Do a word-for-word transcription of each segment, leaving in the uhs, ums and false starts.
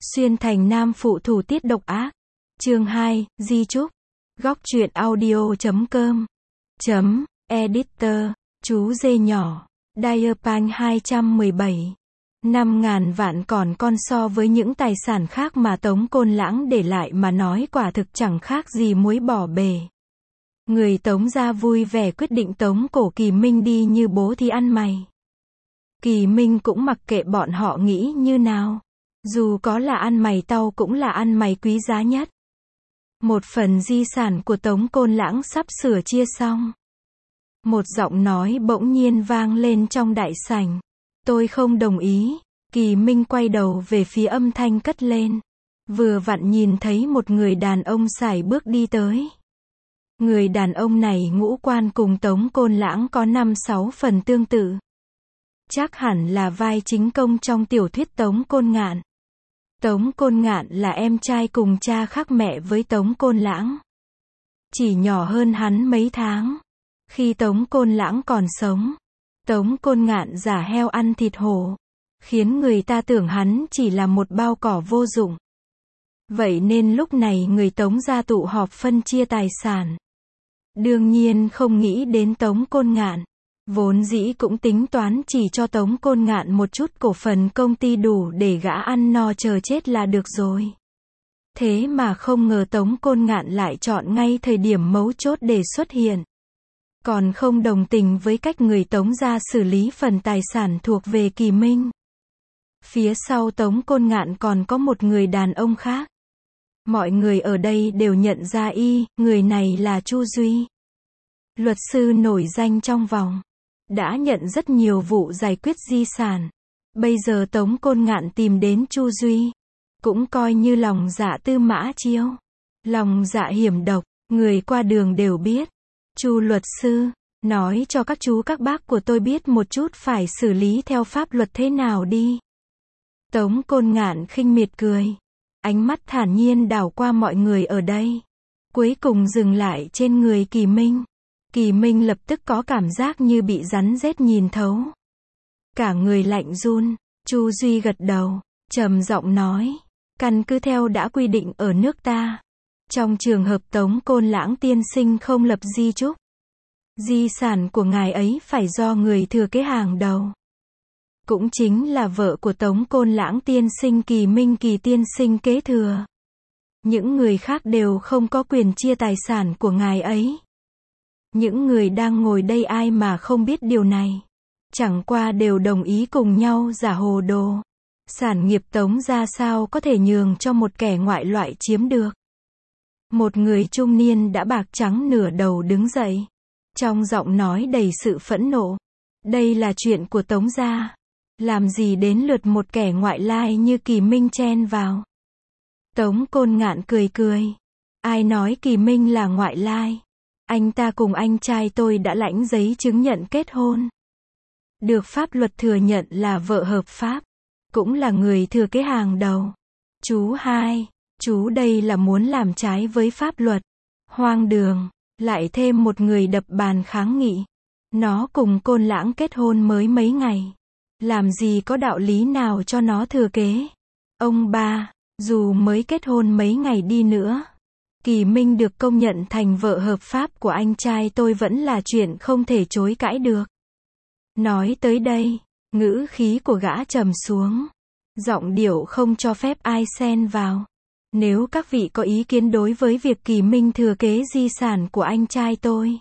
Xuyên thành nam phụ thủ tiết độc ác. Chương hai, Di Trúc. Góc truyện audio chấm com. Chấm, editor, chú dê nhỏ. Diapanh hai trăm mười bảy. Năm ngàn vạn còn con so với những tài sản khác mà Tống Côn Lãng để lại mà nói quả thực chẳng khác gì muối bỏ bể. Người Tống gia vui vẻ quyết định tống cổ Kỳ Minh đi như bố thí ăn mày. Kỳ Minh cũng mặc kệ bọn họ nghĩ như nào. Dù có là ăn mày tau cũng là ăn mày quý giá nhất. Một phần di sản của Tống Côn Lãng sắp sửa chia xong. Một giọng nói bỗng nhiên vang lên trong đại sảnh. Tôi không đồng ý. Kỳ Minh quay đầu về phía âm thanh cất lên. Vừa vặn nhìn thấy một người đàn ông sải bước đi tới. Người đàn ông này ngũ quan cùng Tống Côn Lãng có năm sáu phần tương tự. Chắc hẳn là vai chính công trong tiểu thuyết Tống Côn Ngạn. Tống Côn Ngạn là em trai cùng cha khác mẹ với Tống Côn Lãng. Chỉ nhỏ hơn hắn mấy tháng. Khi Tống Côn Lãng còn sống, Tống Côn Ngạn giả heo ăn thịt hổ, khiến người ta tưởng hắn chỉ là một bao cỏ vô dụng. Vậy nên lúc này người Tống gia tụ họp phân chia tài sản. Đương nhiên không nghĩ đến Tống Côn Ngạn. Vốn dĩ cũng tính toán chỉ cho Tống Côn Ngạn một chút cổ phần công ty đủ để gã ăn no chờ chết là được rồi. Thế mà không ngờ Tống Côn Ngạn lại chọn ngay thời điểm mấu chốt để xuất hiện. Còn không đồng tình với cách người Tống gia xử lý phần tài sản thuộc về Kỳ Minh. Phía sau Tống Côn Ngạn còn có một người đàn ông khác. Mọi người ở đây đều nhận ra y, người này là Chu Duy. Luật sư nổi danh trong vòng. Đã nhận rất nhiều vụ giải quyết di sản. Bây giờ Tống Côn Ngạn tìm đến Chu Duy. Cũng coi như lòng dạ tư mã chiêu. Lòng dạ hiểm độc, người qua đường đều biết. Chu luật sư, nói cho các chú các bác của tôi biết một chút phải xử lý theo pháp luật thế nào đi. Tống Côn Ngạn khinh miệt cười. Ánh mắt thản nhiên đảo qua mọi người ở đây. Cuối cùng dừng lại trên người Kỳ Minh. Kỳ Minh lập tức có cảm giác như bị rắn rết nhìn thấu. Cả người lạnh run. Chu Duy gật đầu, trầm giọng nói. Căn cứ theo đã quy định ở nước ta. Trong trường hợp Tống Côn Lãng tiên sinh không lập di chúc, di sản của ngài ấy phải do người thừa kế hàng đầu. Cũng chính là vợ của Tống Côn Lãng tiên sinh Kỳ Minh Kỳ tiên sinh kế thừa. Những người khác đều không có quyền chia tài sản của ngài ấy. Những người đang ngồi đây ai mà không biết điều này. Chẳng qua đều đồng ý cùng nhau giả hồ đồ. Sản nghiệp Tống gia sao có thể nhường cho một kẻ ngoại loại chiếm được. Một người trung niên đã bạc trắng nửa đầu đứng dậy. Trong giọng nói đầy sự phẫn nộ. Đây là chuyện của Tống gia. Làm gì đến lượt một kẻ ngoại lai như Kỳ Minh chen vào. Tống Côn Ngạn cười cười. Ai nói Kỳ Minh là ngoại lai. Anh ta cùng anh trai tôi đã lãnh giấy chứng nhận kết hôn. Được pháp luật thừa nhận là vợ hợp pháp. Cũng là người thừa kế hàng đầu. Chú hai, chú đây là muốn làm trái với pháp luật. Hoang đường. Lại thêm một người đập bàn kháng nghị. Nó cùng Côn Lãng kết hôn mới mấy ngày. Làm gì có đạo lý nào cho nó thừa kế. Ông ba, dù mới kết hôn mấy ngày đi nữa. Kỳ Minh được công nhận thành vợ hợp pháp của anh trai tôi vẫn là chuyện không thể chối cãi được. Nói tới đây, ngữ khí của gã trầm xuống. Giọng điệu không cho phép ai xen vào. Nếu các vị có ý kiến đối với việc Kỳ Minh thừa kế di sản của anh trai tôi,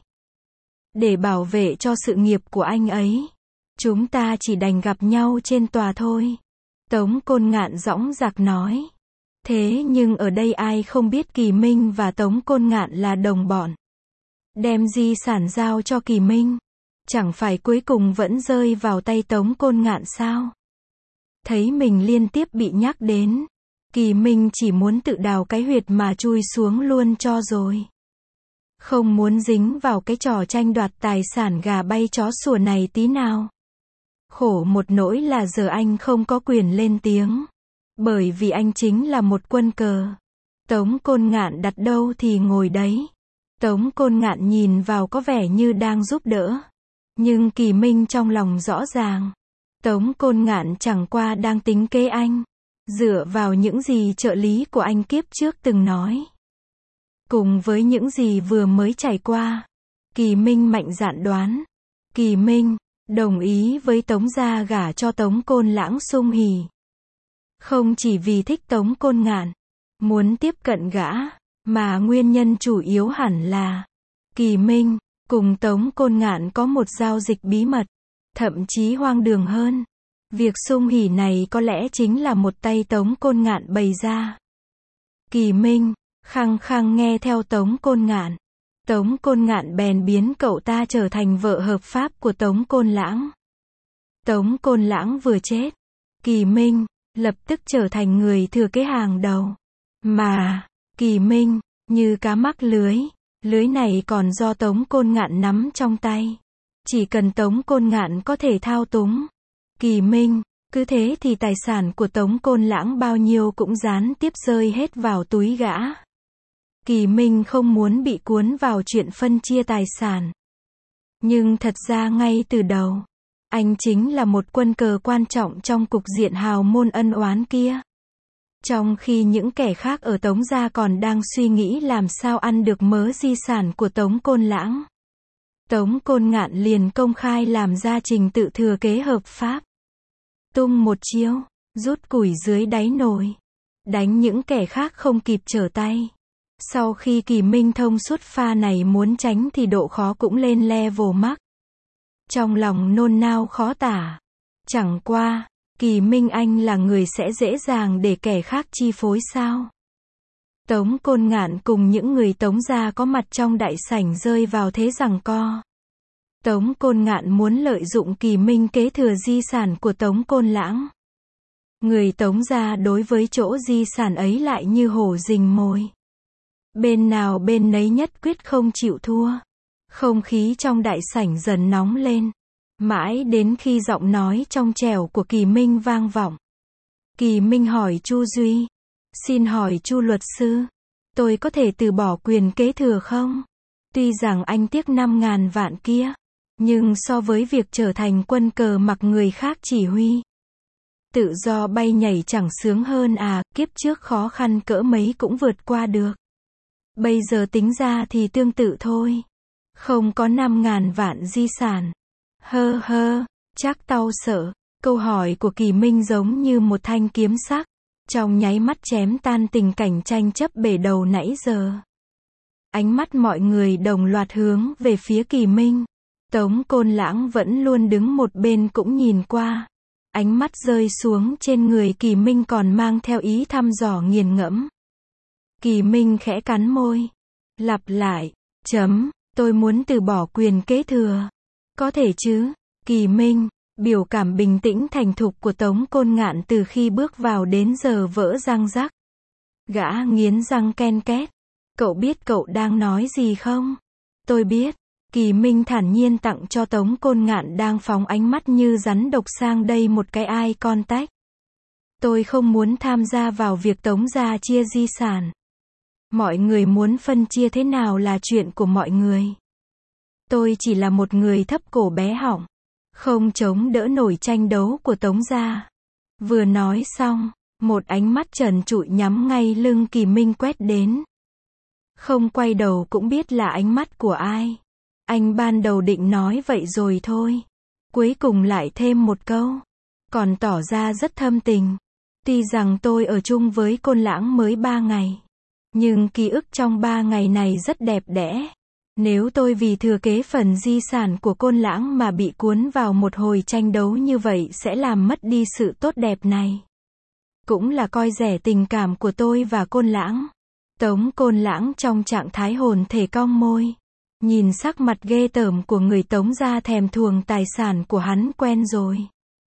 để bảo vệ cho sự nghiệp của anh ấy, chúng ta chỉ đành gặp nhau trên tòa thôi. Tống Côn Ngạn dõng dạc nói. Thế nhưng ở đây ai không biết Kỳ Minh và Tống Côn Ngạn là đồng bọn. Đem di sản giao cho Kỳ Minh. Chẳng phải cuối cùng vẫn rơi vào tay Tống Côn Ngạn sao? Thấy mình liên tiếp bị nhắc đến. Kỳ Minh chỉ muốn tự đào cái huyệt mà chui xuống luôn cho rồi. Không muốn dính vào cái trò tranh đoạt tài sản gà bay chó sủa này tí nào. Khổ một nỗi là giờ anh không có quyền lên tiếng. Bởi vì anh chính là một quân cờ. Tống Côn Ngạn đặt đâu thì ngồi đấy. Tống Côn Ngạn nhìn vào có vẻ như đang giúp đỡ. Nhưng Kỳ Minh trong lòng rõ ràng. Tống Côn Ngạn chẳng qua đang tính kế anh. Dựa vào những gì trợ lý của anh kiếp trước từng nói, cùng với những gì vừa mới trải qua, Kỳ Minh mạnh dạn đoán, Kỳ Minh đồng ý với Tống gia gả cho Tống Côn Lãng sung hỉ. Không chỉ vì thích Tống Côn Ngạn, muốn tiếp cận gã, mà nguyên nhân chủ yếu hẳn là Kỳ Minh cùng Tống Côn Ngạn có một giao dịch bí mật, thậm chí hoang đường hơn. Việc sung hỉ này có lẽ chính là một tay Tống Côn Ngạn bày ra. Kỳ Minh khăng khăng nghe theo Tống Côn Ngạn. Tống Côn Ngạn bèn biến cậu ta trở thành vợ hợp pháp của Tống Côn Lãng. Tống Côn Lãng vừa chết, Kỳ Minh lập tức trở thành người thừa kế hàng đầu. Mà Kỳ Minh như cá mắc lưới, lưới này còn do Tống Côn Ngạn nắm trong tay. Chỉ cần Tống Côn Ngạn có thể thao túng Kỳ Minh, cứ thế thì tài sản của Tống Côn Lãng bao nhiêu cũng gián tiếp rơi hết vào túi gã. Kỳ Minh không muốn bị cuốn vào chuyện phân chia tài sản. Nhưng thật ra ngay từ đầu, anh chính là một quân cờ quan trọng trong cục diện hào môn ân oán kia. Trong khi những kẻ khác ở Tống gia còn đang suy nghĩ làm sao ăn được mớ di sản của Tống Côn Lãng, Tống Côn Ngạn liền công khai làm ra trình tự thừa kế hợp pháp. Tung một chiêu, rút củi dưới đáy nồi, đánh những kẻ khác không kịp trở tay. Sau khi Kỳ Minh thông suốt pha này muốn tránh thì độ khó cũng lên level max. Trong lòng nôn nao khó tả. Chẳng qua, Kỳ Minh anh là người sẽ dễ dàng để kẻ khác chi phối sao? Tống Côn Ngạn cùng những người Tống gia có mặt trong đại sảnh rơi vào thế giằng co. Tống Côn Ngạn muốn lợi dụng Kỳ Minh kế thừa di sản của Tống Côn Lãng. Người Tống gia đối với chỗ di sản ấy lại như hổ rình mồi. Bên nào bên nấy nhất quyết không chịu thua. Không khí trong đại sảnh dần nóng lên. Mãi đến khi giọng nói trong trẻo của Kỳ Minh vang vọng. Kỳ Minh hỏi Chu Duy. Xin hỏi Chu luật sư, tôi có thể từ bỏ quyền kế thừa không? Tuy rằng anh tiếc năm ngàn vạn kia, nhưng so với việc trở thành quân cờ mặc người khác chỉ huy, tự do bay nhảy chẳng sướng hơn à, kiếp trước khó khăn cỡ mấy cũng vượt qua được. Bây giờ tính ra thì tương tự thôi. Không có năm ngàn vạn di sản. Hơ hơ, chắc tao sợ. Câu hỏi của Kỳ Minh giống như một thanh kiếm sắc, trong nháy mắt chém tan tình cảnh tranh chấp bể đầu nãy giờ. Ánh mắt mọi người đồng loạt hướng về phía Kỳ Minh. Tống Côn Lãng vẫn luôn đứng một bên cũng nhìn qua. Ánh mắt rơi xuống trên người Kỳ Minh còn mang theo ý thăm dò nghiền ngẫm. Kỳ Minh khẽ cắn môi. Lặp lại, chấm, tôi muốn từ bỏ quyền kế thừa. Có thể chứ? Kỳ Minh, biểu cảm bình tĩnh thành thục của Tống Côn Ngạn từ khi bước vào đến giờ vỡ răng rắc. Gã nghiến răng ken két. Cậu biết cậu đang nói gì không? Tôi biết. Kỳ Minh thản nhiên tặng cho Tống Côn Ngạn đang phóng ánh mắt như rắn độc sang đây một cái eye contact. Tôi không muốn tham gia vào việc Tống gia chia di sản. Mọi người muốn phân chia thế nào là chuyện của mọi người. Tôi chỉ là một người thấp cổ bé họng, không chống đỡ nổi tranh đấu của Tống gia. Vừa nói xong, một ánh mắt trần trụi nhắm ngay lưng Kỳ Minh quét đến. Không quay đầu cũng biết là ánh mắt của ai. Anh ban đầu định nói vậy rồi thôi. Cuối cùng lại thêm một câu. Còn tỏ ra rất thâm tình. Tuy rằng tôi ở chung với Côn Lãng mới ba ngày. Nhưng ký ức trong ba ngày này rất đẹp đẽ. Nếu tôi vì thừa kế phần di sản của Côn Lãng mà bị cuốn vào một hồi tranh đấu như vậy sẽ làm mất đi sự tốt đẹp này. Cũng là coi rẻ tình cảm của tôi và Côn Lãng. Tống Côn Lãng trong trạng thái hồn thể cong môi. Nhìn sắc mặt ghê tởm của người Tống gia thèm thuồng tài sản của hắn quen rồi.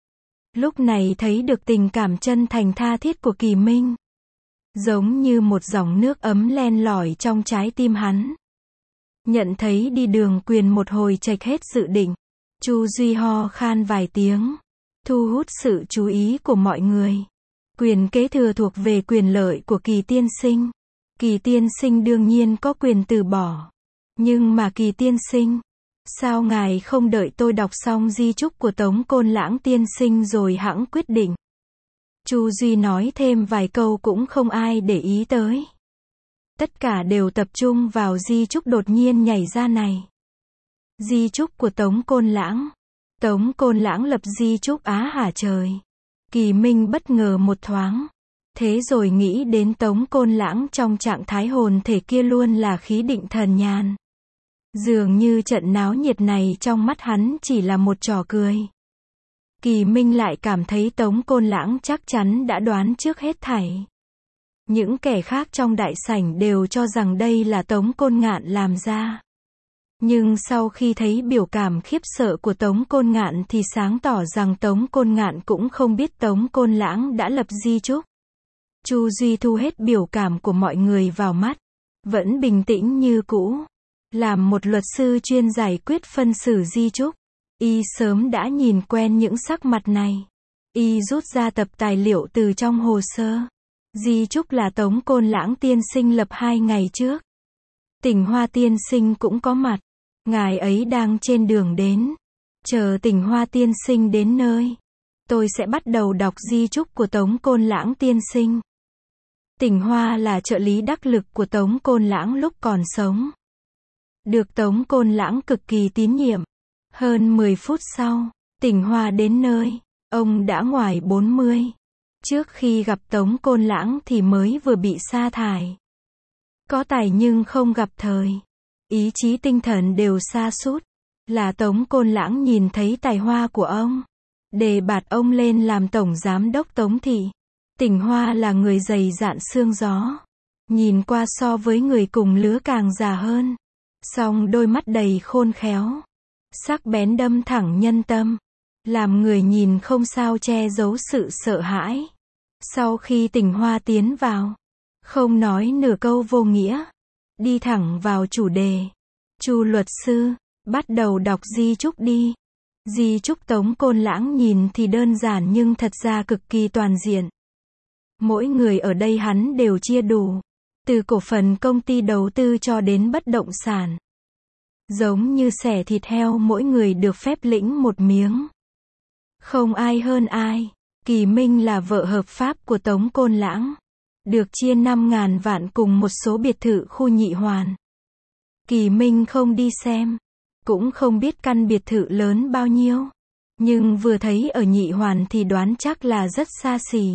Lúc này thấy được tình cảm chân thành tha thiết của Kỳ Minh. Giống như một dòng nước ấm len lỏi trong trái tim hắn. Nhận thấy đi đường quyền một hồi chệch hết dự định. Chu Duy ho khan vài tiếng. Thu hút sự chú ý của mọi người. Quyền kế thừa thuộc về quyền lợi của Kỳ tiên sinh. Kỳ tiên sinh đương nhiên có quyền từ bỏ. Nhưng mà Kỳ tiên sinh, sao ngài không đợi tôi đọc xong di chúc của Tống Côn Lãng tiên sinh rồi hẵng quyết định? Chu Duy nói thêm vài câu cũng không ai để ý tới. Tất cả đều tập trung vào di chúc đột nhiên nhảy ra này. Di chúc của Tống Côn Lãng. Tống Côn Lãng lập di chúc á hả trời. Kỳ Minh bất ngờ một thoáng. Thế rồi nghĩ đến Tống Côn Lãng trong trạng thái hồn thể kia luôn là khí định thần nhàn. Dường như trận náo nhiệt này trong mắt hắn chỉ là một trò cười. Kỳ Minh lại cảm thấy Tống Côn Lãng chắc chắn đã đoán trước hết thảy. Những kẻ khác trong đại sảnh đều cho rằng đây là Tống Côn Ngạn làm ra. Nhưng sau khi thấy biểu cảm khiếp sợ của Tống Côn Ngạn thì sáng tỏ rằng Tống Côn Ngạn cũng không biết Tống Côn Lãng đã lập di chúc. Chu Duy thu hết biểu cảm của mọi người vào mắt, vẫn bình tĩnh như cũ. Làm một luật sư chuyên giải quyết phân xử di chúc, y sớm đã nhìn quen những sắc mặt này. Y rút ra tập tài liệu từ trong hồ sơ. Di chúc là Tống Côn Lãng tiên sinh lập hai ngày trước. Tỉnh Hoa tiên sinh cũng có mặt. Ngài ấy đang trên đường đến. Chờ Tỉnh Hoa tiên sinh đến nơi, tôi sẽ bắt đầu đọc di chúc của Tống Côn Lãng tiên sinh. Tỉnh Hoa là trợ lý đắc lực của Tống Côn Lãng lúc còn sống. Được Tống Côn Lãng cực kỳ tín nhiệm. Hơn mười phút sau, Tỉnh Hoa đến nơi, ông đã ngoài bốn mươi. Trước khi gặp Tống Côn Lãng thì mới vừa bị sa thải. Có tài nhưng không gặp thời. Ý chí tinh thần đều sa sút. Là Tống Côn Lãng nhìn thấy tài hoa của ông, đề bạt ông lên làm tổng giám đốc Tống thị. Tỉnh Hoa là người dày dạn xương gió. Nhìn qua so với người cùng lứa càng già hơn. Song đôi mắt đầy khôn khéo. Sắc bén đâm thẳng nhân tâm. Làm người nhìn không sao che giấu sự sợ hãi. Sau khi Tỉnh Hoa tiến vào, không nói nửa câu vô nghĩa. Đi thẳng vào chủ đề. Chu luật sư, bắt đầu đọc di chúc đi. Di chúc Tống Côn Lãng nhìn thì đơn giản nhưng thật ra cực kỳ toàn diện. Mỗi người ở đây hắn đều chia đủ. Từ cổ phần công ty đầu tư cho đến bất động sản. Giống như xẻ thịt heo mỗi người được phép lĩnh một miếng. Không ai hơn ai. Kỳ Minh là vợ hợp pháp của Tống Côn Lãng. Được chia năm ngàn vạn cùng một số biệt thự khu Nhị Hoàn. Kỳ Minh không đi xem. Cũng không biết căn biệt thự lớn bao nhiêu. Nhưng vừa thấy ở Nhị Hoàn thì đoán chắc là rất xa xỉ.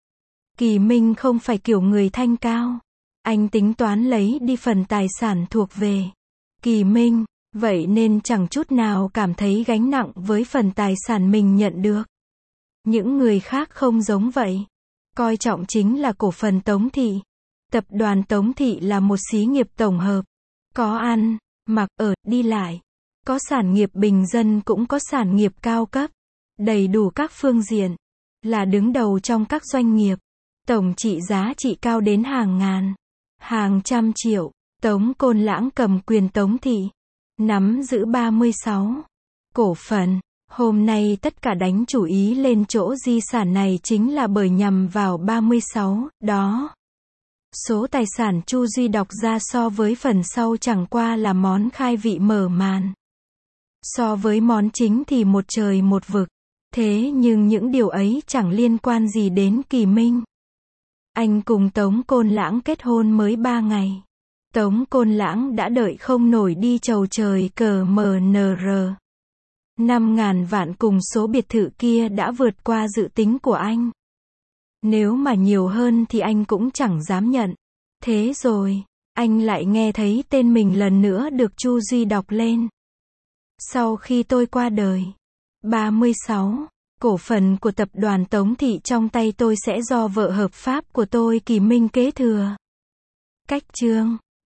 Kỳ Minh không phải kiểu người thanh cao. Anh tính toán lấy đi phần tài sản thuộc về Kỳ Minh. Vậy nên chẳng chút nào cảm thấy gánh nặng với phần tài sản mình nhận được. Những người khác không giống vậy. Coi trọng chính là cổ phần Tống thị. Tập đoàn Tống thị là một xí nghiệp tổng hợp. Có ăn, mặc, ở, đi lại. Có sản nghiệp bình dân cũng có sản nghiệp cao cấp. Đầy đủ các phương diện. Là đứng đầu trong các doanh nghiệp. Tổng trị giá trị cao đến hàng ngàn, hàng trăm triệu. Tống Côn Lãng cầm quyền Tống thị. Nắm giữ ba mươi sáu cổ phần. Hôm nay tất cả đánh chủ ý lên chỗ di sản này chính là bởi nhằm vào ba mươi sáu, đó. Số tài sản Chu Duy đọc ra so với phần sau chẳng qua là món khai vị mở màn. So với món chính thì một trời một vực. Thế nhưng những điều ấy chẳng liên quan gì đến Kỳ Minh. Anh cùng Tống Côn Lãng kết hôn mới ba ngày. Tống Côn Lãng đã đợi không nổi đi chầu trời cờ mờ nờ rờ. Năm ngàn vạn cùng số biệt thự kia đã vượt qua dự tính của anh. Nếu mà nhiều hơn thì anh cũng chẳng dám nhận. Thế rồi, anh lại nghe thấy tên mình lần nữa được Chu Duy đọc lên. Sau khi tôi qua đời, ba mươi sáu, cổ phần của tập đoàn Tống thị trong tay tôi sẽ do vợ hợp pháp của tôi Kỳ Minh kế thừa. Cách chương